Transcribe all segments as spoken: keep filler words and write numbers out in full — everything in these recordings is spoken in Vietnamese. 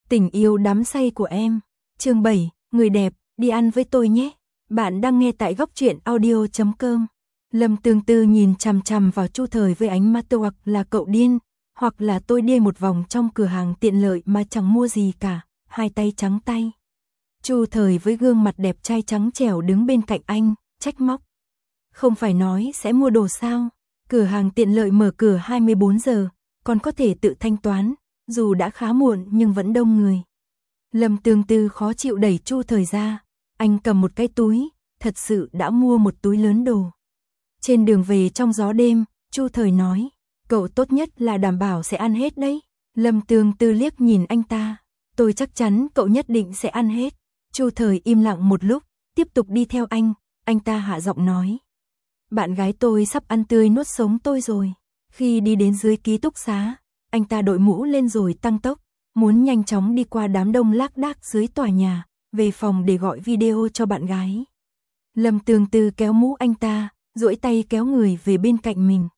Tình yêu đắm say của em. Chương bảy, người đẹp, đi ăn với tôi nhé. Bạn đang nghe tại góc truyện audio chấm com. Lâm Tương Tư nhìn chằm chằm vào Chu Thời với ánh mắt hoặc là cậu điên, hoặc là tôi đi một vòng trong cửa hàng tiện lợi mà chẳng mua gì cả, hai tay trắng tay. Chu Thời với gương mặt đẹp trai trắng trẻo đứng bên cạnh anh, trách móc. Không phải nói sẽ mua đồ sao? Cửa hàng tiện lợi mở cửa hai mươi bốn giờ, còn có thể tự thanh toán, dù đã khá muộn nhưng vẫn đông người. Lâm Tương Tư khó chịu đẩy Chu Thời ra, anh cầm một cái túi, thật sự đã mua một túi lớn đồ. Trên đường về trong gió đêm, Chu Thời nói, cậu tốt nhất là đảm bảo sẽ ăn hết đấy. Lâm Tương Tư liếc nhìn anh ta, tôi chắc chắn cậu nhất định sẽ ăn hết. Chu Thời im lặng một lúc, tiếp tục đi theo anh, anh ta hạ giọng nói. Bạn gái tôi sắp ăn tươi nuốt sống tôi rồi. Khi đi đến dưới ký túc xá, anh ta đội mũ lên rồi tăng tốc, muốn nhanh chóng đi qua đám đông lác đác dưới tòa nhà, về phòng để gọi video cho bạn gái. Lâm Tương Tư kéo mũ anh ta, duỗi tay kéo người về bên cạnh mình.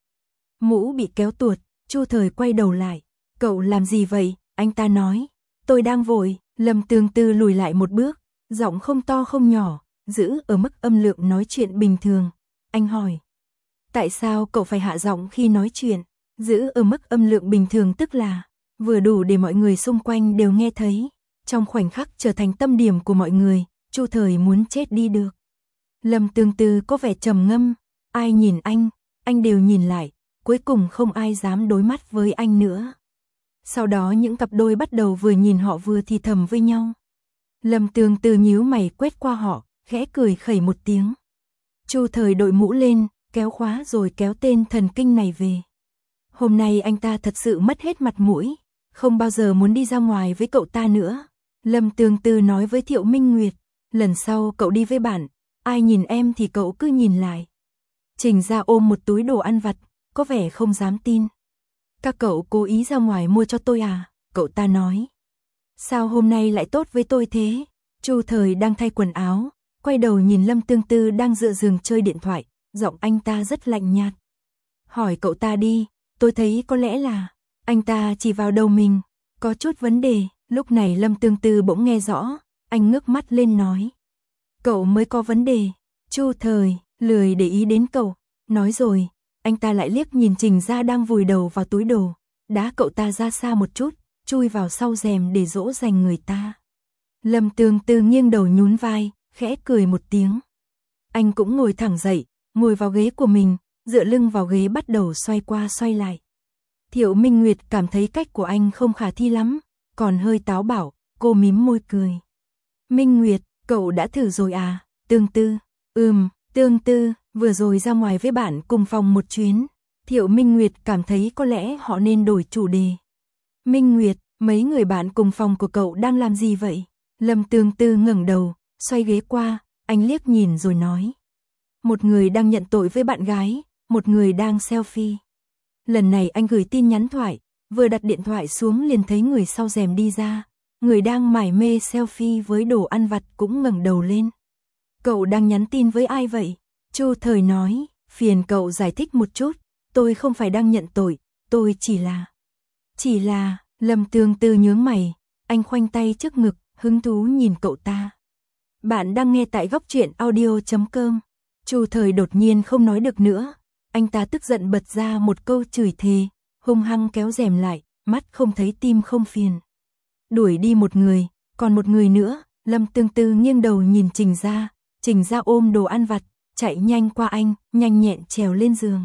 Mũ bị kéo tuột, Chu Thời quay đầu lại. Cậu làm gì vậy? Anh ta nói. Tôi đang vội. Lâm Tương Tư lùi lại một bước, giọng không to không nhỏ, giữ ở mức âm lượng nói chuyện bình thường. Anh hỏi. Tại sao cậu phải hạ giọng khi nói chuyện? Giữ ở mức âm lượng bình thường tức là vừa đủ để mọi người xung quanh đều nghe thấy. Trong khoảnh khắc trở thành tâm điểm của mọi người, Chu Thời muốn chết đi được. Lâm Tương Tư có vẻ trầm ngâm, ai nhìn anh, anh đều nhìn lại, cuối cùng không ai dám đối mắt với anh nữa. Sau đó những cặp đôi bắt đầu vừa nhìn họ vừa thì thầm với nhau. Lâm Tương Tư nhíu mày quét qua họ, khẽ cười khẩy một tiếng. Chu Thời đội mũ lên, kéo khóa rồi kéo tên thần kinh này về. Hôm nay anh ta thật sự mất hết mặt mũi, không bao giờ muốn đi ra ngoài với cậu ta nữa. Lâm Tương Tư nói với Thiệu Minh Nguyệt, lần sau cậu đi với bạn, ai nhìn em thì cậu cứ nhìn lại. Trình Gia ôm một túi đồ ăn vặt, có vẻ không dám tin. Các cậu cố ý ra ngoài mua cho tôi à? Cậu ta nói. Sao hôm nay lại tốt với tôi thế? Chu Thời đang thay quần áo, quay đầu nhìn Lâm Tương Tư đang dựa giường chơi điện thoại, giọng anh ta rất lạnh nhạt. Hỏi cậu ta đi, tôi thấy có lẽ là, anh ta chỉ vào đầu mình, có chút vấn đề. Lúc này Lâm Tương Tư bỗng nghe rõ, anh ngước mắt lên nói. Cậu mới có vấn đề. Chu Thời, lười để ý đến cậu, nói rồi, anh ta lại liếc nhìn Trình Gia đang vùi đầu vào túi đồ, đá cậu ta ra xa một chút, chui vào sau rèm để dỗ dành người ta. Lâm Tương Tư nghiêng đầu nhún vai, khẽ cười một tiếng. Anh cũng ngồi thẳng dậy, ngồi vào ghế của mình, dựa lưng vào ghế bắt đầu xoay qua xoay lại. Thiệu Minh Nguyệt cảm thấy cách của anh không khả thi lắm, còn hơi táo bạo, cô mím môi cười. Minh Nguyệt, cậu đã thử rồi à? Tương Tư, ừm, Tương Tư, vừa rồi ra ngoài với bạn cùng phòng một chuyến. Thiệu Minh Nguyệt cảm thấy có lẽ họ nên đổi chủ đề. Minh Nguyệt, mấy người bạn cùng phòng của cậu đang làm gì vậy? Lâm Tương Tư ngẩng đầu, xoay ghế qua, anh liếc nhìn rồi nói. Một người đang nhận tội với bạn gái, một người đang selfie. Lần này anh gửi tin nhắn thoại, vừa đặt điện thoại xuống liền thấy người sau rèm đi ra. Người đang mải mê selfie với đồ ăn vặt cũng ngẩng đầu lên. Cậu đang nhắn tin với ai vậy? Chu Thời nói, phiền cậu giải thích một chút, tôi không phải đang nhận tội, tôi chỉ là... Chỉ là, Lâm Tương Tư nhướng mày, anh khoanh tay trước ngực, hứng thú nhìn cậu ta. Bạn đang nghe tại góc truyện audio chấm com. Chu Thời đột nhiên không nói được nữa, anh ta tức giận bật ra một câu chửi thề, hung hăng kéo rèm lại, mắt không thấy tim không phiền. Đuổi đi một người, còn một người nữa. Lâm Tương Tư nghiêng đầu nhìn Trình Gia, Trình Gia ôm đồ ăn vặt, chạy nhanh qua anh, nhanh nhẹn trèo lên giường.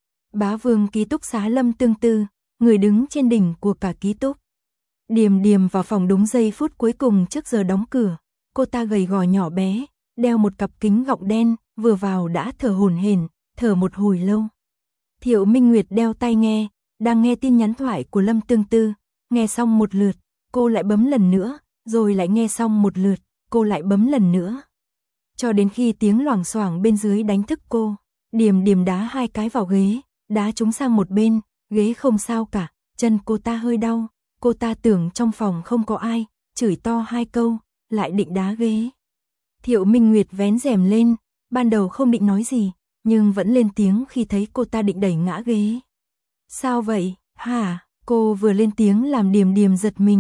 Bá Vương ký túc xá Lâm Tương Tư, người đứng trên đỉnh của cả ký túc. Điềm Điềm vào phòng đúng giây phút cuối cùng trước giờ đóng cửa, cô ta gầy gò nhỏ bé, đeo một cặp kính gọng đen, vừa vào đã thở hổn hển, thở một hồi lâu. Thiệu Minh Nguyệt đeo tai nghe, đang nghe tin nhắn thoại của Lâm Tương Tư, nghe xong một lượt, cô lại bấm lần nữa, rồi lại nghe xong một lượt, cô lại bấm lần nữa. Cho đến khi tiếng loảng xoảng bên dưới đánh thức cô, Điềm Điềm đá hai cái vào ghế, đá chúng sang một bên, ghế không sao cả, chân cô ta hơi đau, cô ta tưởng trong phòng không có ai, chửi to hai câu, lại định đá ghế. Thiệu Minh Nguyệt vén rèm lên, ban đầu không định nói gì, nhưng vẫn lên tiếng khi thấy cô ta định đẩy ngã ghế. Sao vậy, hả? Cô vừa lên tiếng làm Điềm Điềm giật mình,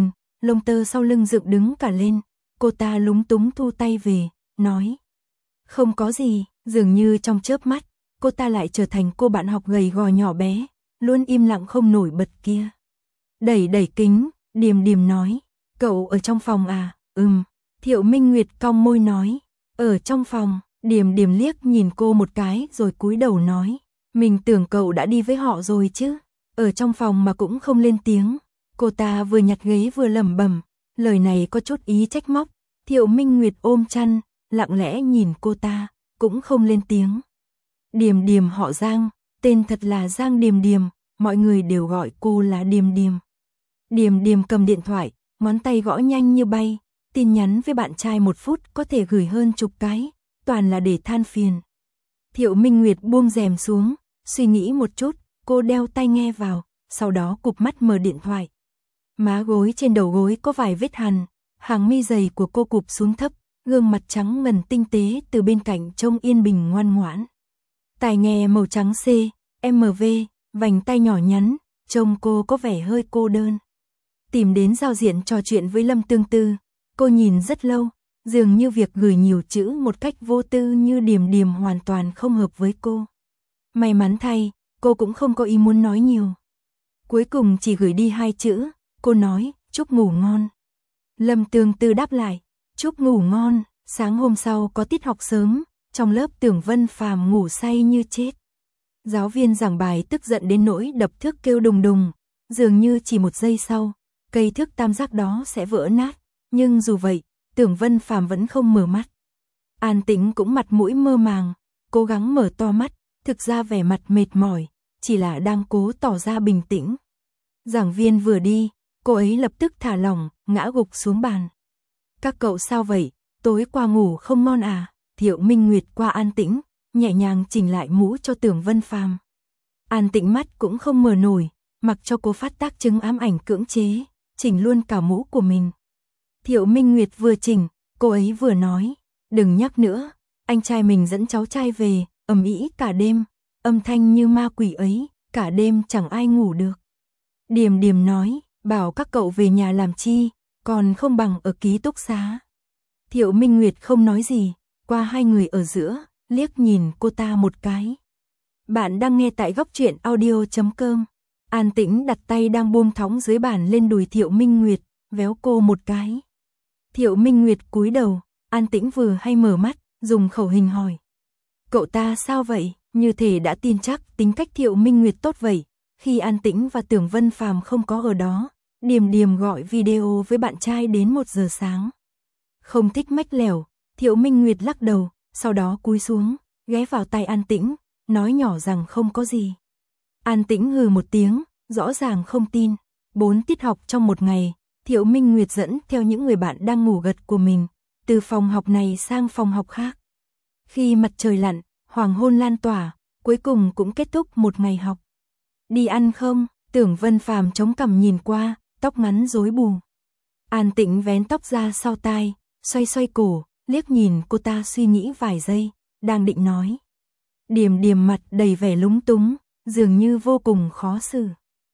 lông tơ sau lưng dựng đứng cả lên, cô ta lúng túng thu tay về, nói. Không có gì, dường như trong chớp mắt, cô ta lại trở thành cô bạn học gầy gò nhỏ bé, luôn im lặng không nổi bật kia. Đẩy đẩy kính, Điềm Điềm nói, cậu ở trong phòng à, ừm, Thiệu Minh Nguyệt cong môi nói, ở trong phòng, Điềm Điềm liếc nhìn cô một cái rồi cúi đầu nói, mình tưởng cậu đã đi với họ rồi chứ, ở trong phòng mà cũng không lên tiếng. Cô ta vừa nhặt ghế vừa lẩm bẩm, lời này có chút ý trách móc. Thiệu Minh Nguyệt ôm chăn, lặng lẽ nhìn cô ta, cũng không lên tiếng. Điềm Điềm họ Giang, tên thật là Giang Điềm Điềm, mọi người đều gọi cô là Điềm Điềm. Điềm Điềm cầm điện thoại, ngón tay gõ nhanh như bay, tin nhắn với bạn trai một phút có thể gửi hơn chục cái, toàn là để than phiền. Thiệu Minh Nguyệt buông rèm xuống, suy nghĩ một chút, cô đeo tai nghe vào, sau đó cụp mắt mở điện thoại. Má gối trên đầu gối có vài vết hằn, hàng mi dày của cô cụp xuống thấp, gương mặt trắng ngần tinh tế từ bên cạnh trông yên bình ngoan ngoãn. Tai nghe màu trắng C, em vê, vành tay nhỏ nhắn, trông cô có vẻ hơi cô đơn. Tìm đến giao diện trò chuyện với Lâm Tương Tư, cô nhìn rất lâu, dường như việc gửi nhiều chữ một cách vô tư như Điềm Điềm hoàn toàn không hợp với cô. May mắn thay, cô cũng không có ý muốn nói nhiều. Cuối cùng chỉ gửi đi hai chữ, cô nói, chúc ngủ ngon. Lâm Tương Tư đáp lại, chúc ngủ ngon. Sáng hôm sau có tiết học sớm, trong lớp Tưởng Vân Phàm ngủ say như chết. Giáo viên giảng bài tức giận đến nỗi đập thước kêu đùng đùng, dường như chỉ một giây sau, cây thước tam giác đó sẽ vỡ nát, nhưng dù vậy, Tưởng Vân Phàm vẫn không mở mắt. An Tĩnh cũng mặt mũi mơ màng, cố gắng mở to mắt, thực ra vẻ mặt mệt mỏi, chỉ là đang cố tỏ ra bình tĩnh. Giảng viên vừa đi, cô ấy lập tức thả lỏng, ngã gục xuống bàn. Các cậu sao vậy, tối qua ngủ không ngon à? Thiệu Minh Nguyệt qua An Tĩnh, nhẹ nhàng chỉnh lại mũ cho Tưởng Vân Phàm. An Tĩnh mắt cũng không mở nổi, mặc cho cô phát tác chứng ám ảnh cưỡng chế, chỉnh luôn cả mũ của mình. Thiệu Minh Nguyệt vừa chỉnh, cô ấy vừa nói, đừng nhắc nữa, anh trai mình dẫn cháu trai về, ầm ĩ cả đêm, âm thanh như ma quỷ ấy, cả đêm chẳng ai ngủ được. Điềm Điềm nói, bảo các cậu về nhà làm chi, còn không bằng ở ký túc xá. Thiệu Minh Nguyệt không nói gì, qua hai người ở giữa, liếc nhìn cô ta một cái. Bạn đang nghe tại góc truyện audio chấm com. An Tĩnh đặt tay đang buông thõng dưới bàn lên đùi Thiệu Minh Nguyệt, véo cô một cái. Thiệu Minh Nguyệt cúi đầu, An Tĩnh vừa hay mở mắt, dùng khẩu hình hỏi. Cậu ta sao vậy? Như thể đã tin chắc tính cách Thiệu Minh Nguyệt tốt vậy. Khi An Tĩnh và Tưởng Vân Phàm không có ở đó, Điềm Điềm gọi video với bạn trai đến một giờ sáng. Không thích mách lẻo, Thiệu Minh Nguyệt lắc đầu, sau đó cúi xuống, ghé vào tai An Tĩnh, nói nhỏ rằng không có gì. An Tĩnh hừ một tiếng, rõ ràng không tin. Bốn tiết học trong một ngày, Thiệu Minh Nguyệt dẫn theo những người bạn đang ngủ gật của mình, từ phòng học này sang phòng học khác. Khi mặt trời lặn, hoàng hôn lan tỏa, cuối cùng cũng kết thúc một ngày học. Đi ăn không? Tưởng Vân Phàm chống cằm nhìn qua, tóc ngắn rối bù. An Tĩnh vén tóc ra sau tai, xoay xoay cổ, liếc nhìn cô ta suy nghĩ vài giây, đang định nói. Điềm Điềm mặt đầy vẻ lúng túng, dường như vô cùng khó xử.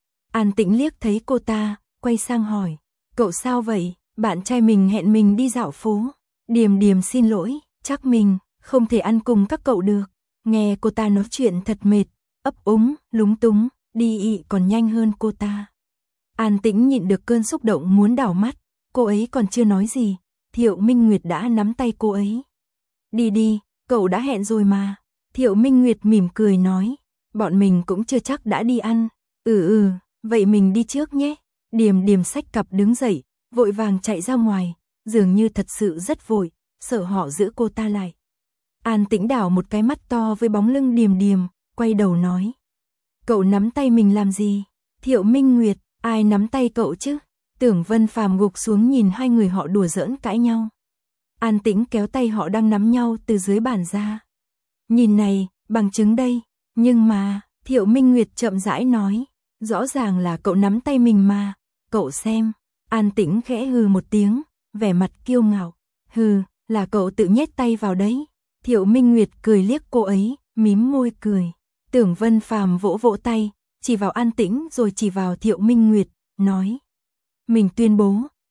An Tĩnh liếc thấy cô ta, quay sang hỏi, cậu sao vậy? Bạn trai mình hẹn mình đi dạo phố. Điềm Điềm xin lỗi, chắc mình không thể ăn cùng các cậu được. Nghe cô ta nói chuyện thật mệt, ấp úng, lúng túng, đi ị còn nhanh hơn cô ta. An Tĩnh nhịn được cơn xúc động muốn đảo mắt, cô ấy còn chưa nói gì, Thiệu Minh Nguyệt đã nắm tay cô ấy. Đi đi, cậu đã hẹn rồi mà. Thiệu Minh Nguyệt mỉm cười nói, bọn mình cũng chưa chắc đã đi ăn. Ừ ừ, vậy mình đi trước nhé. Điềm Điềm xách cặp đứng dậy, vội vàng chạy ra ngoài, dường như thật sự rất vội, sợ họ giữ cô ta lại. An Tĩnh đảo một cái mắt to với bóng lưng Điềm Điềm, quay đầu nói. Cậu nắm tay mình làm gì? Thiệu Minh Nguyệt, ai nắm tay cậu chứ? Tưởng Vân Phàm gục xuống nhìn hai người họ đùa giỡn cãi nhau. An Tĩnh kéo tay họ đang nắm nhau từ dưới bàn ra. Nhìn này, bằng chứng đây. Nhưng mà, Thiệu Minh Nguyệt chậm rãi nói, rõ ràng là cậu nắm tay mình mà, cậu xem. An Tĩnh khẽ hừ một tiếng, vẻ mặt kiêu ngạo. Hừ, là cậu tự nhét tay vào đấy. Thiệu Minh Nguyệt cười liếc cô ấy, mím môi cười. Tưởng Vân Phàm vỗ vỗ tay, chỉ vào An Tĩnh rồi chỉ vào Thiệu Minh Nguyệt, nói. Mình tuyên bố,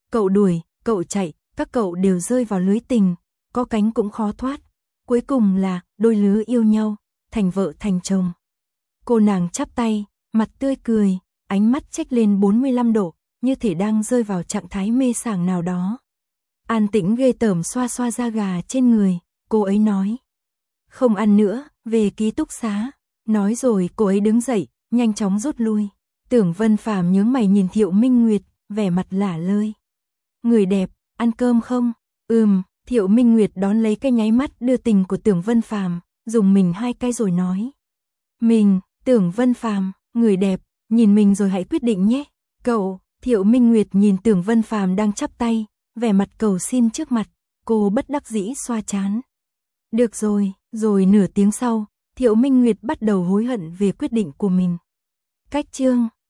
Cậu đuổi, cậu chạy, các cậu đều rơi vào lưới tình, có cánh cũng khó thoát. Cuối cùng là đôi lứa yêu nhau, thành vợ thành chồng. Cô nàng chắp tay, mặt tươi cười, ánh mắt chếch lên bốn mươi lăm độ, như thể đang rơi vào trạng thái mê sảng nào đó. An Tĩnh ghê tởm xoa xoa da gà trên người, cô ấy nói. Không ăn nữa, về ký túc xá. Nói rồi cô ấy đứng dậy, nhanh chóng rút lui. Tưởng Vân Phàm nhướng mày nhìn Thiệu Minh Nguyệt, vẻ mặt lả lơi. Người đẹp, ăn cơm không? Ừm, Thiệu Minh Nguyệt đón lấy cái nháy mắt đưa tình của Tưởng Vân Phàm, dùng mình hai cái rồi nói. Mình, Tưởng Vân Phàm, người đẹp, nhìn mình rồi hãy quyết định nhé. Cậu, Thiệu Minh Nguyệt nhìn Tưởng Vân Phàm đang chắp tay, vẻ mặt cầu xin trước mặt, cô bất đắc dĩ xoa trán. Được rồi, rồi nửa tiếng sau, Thiệu Minh Nguyệt bắt đầu hối hận về quyết định của mình. Cách chương